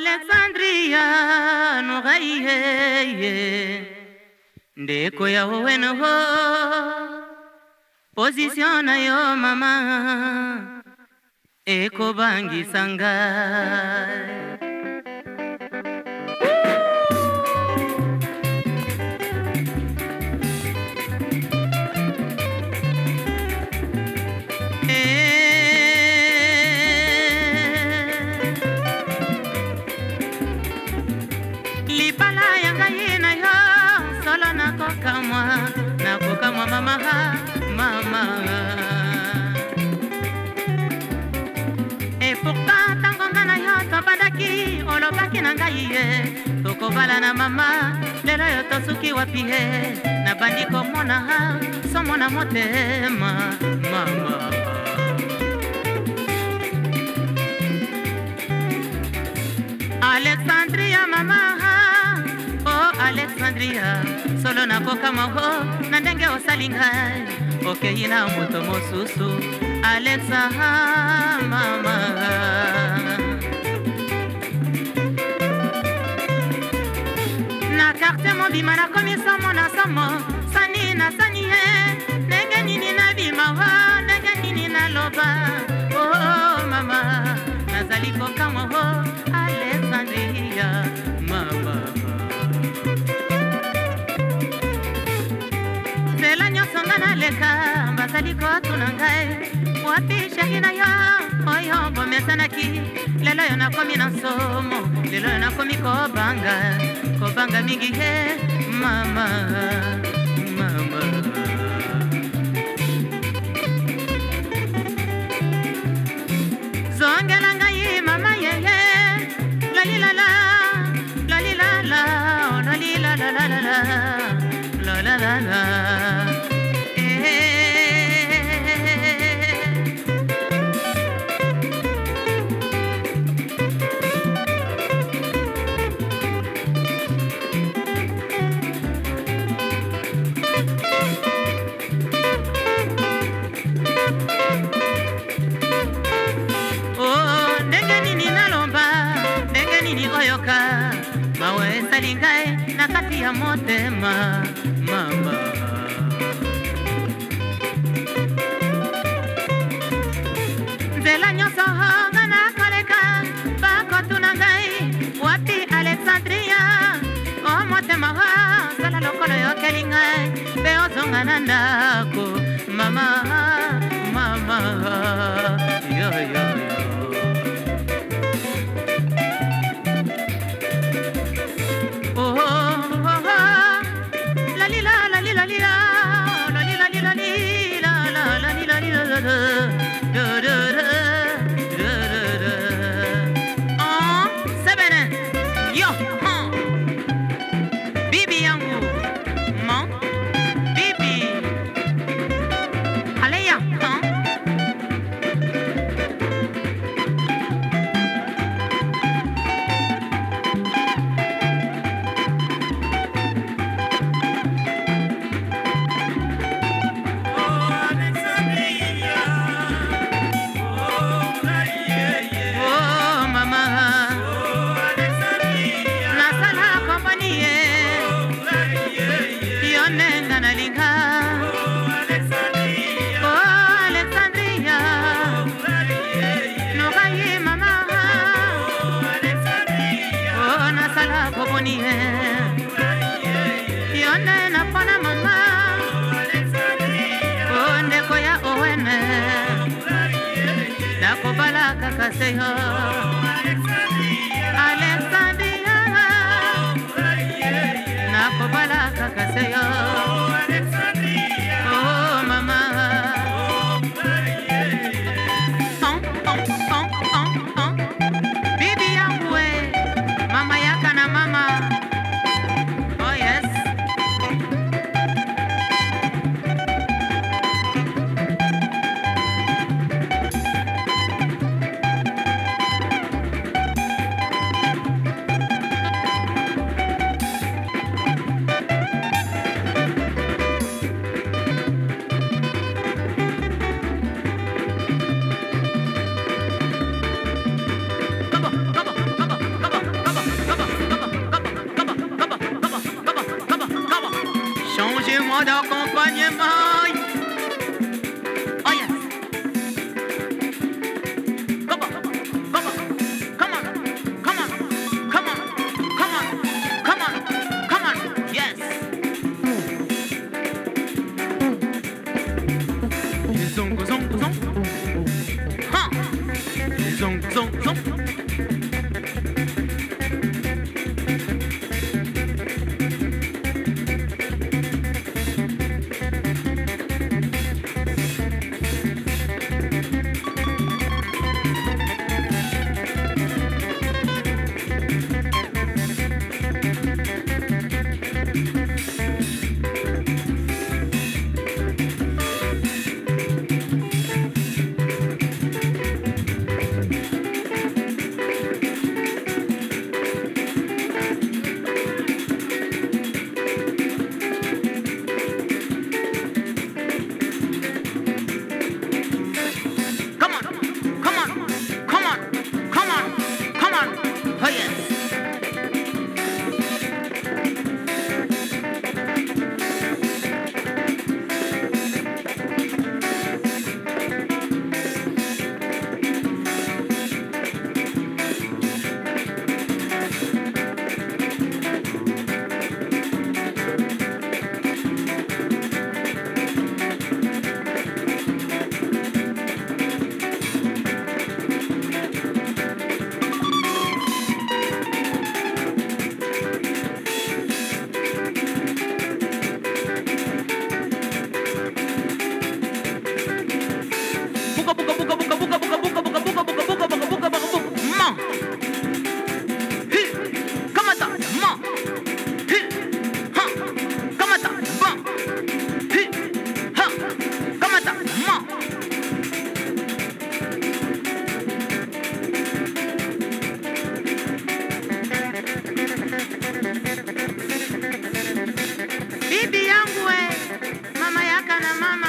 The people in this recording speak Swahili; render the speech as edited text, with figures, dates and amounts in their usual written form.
Alexandria Nouraye ndeko ya weno ho position na yo mama eko bangi sanga Nakokamwa mama et pourtant tangonga na yo tobandaki olobaki na ngai ye tokobala na mama lelo yo tosuki wapi he nabandi komona somo na motema mama Alexandria mama Alexandria solo nakoka moho na ndenge osalinga okei na moto mosusu Alexa mama na carte mobima na komisa mona samo sani na sani he ndenge nini na bimawa ndenge nini na loba oh mama nazali koka moho Alexandria mama leka basali ko tunangai wapi shahina ya oyo bomesanaki lelo yo nakomi na somo lelo yo nakomi ko banga mingi he mama mama zongela ngai mama ye la la la la la la la la la la la la la la mawe salingai na kati ya motema mama nzela nyoso honga na koleka bako tunangai wapi Alexandria o motema wa sala lokolo yo kelingai be ozonga na ndako mama mama yo yo yone na pana mama onde koya owene na kobala kakaseyo Alexandria na kobala kakaseyo oh mama bibi yangu we mama yaka na mama ufanye mai. Oh yes. Come on, come on, come on, come on, come on, come on, come on, come on. Yes. Zong zong zong. Huh. Zong zong zong. Bibi yangu we, mama yaka na mama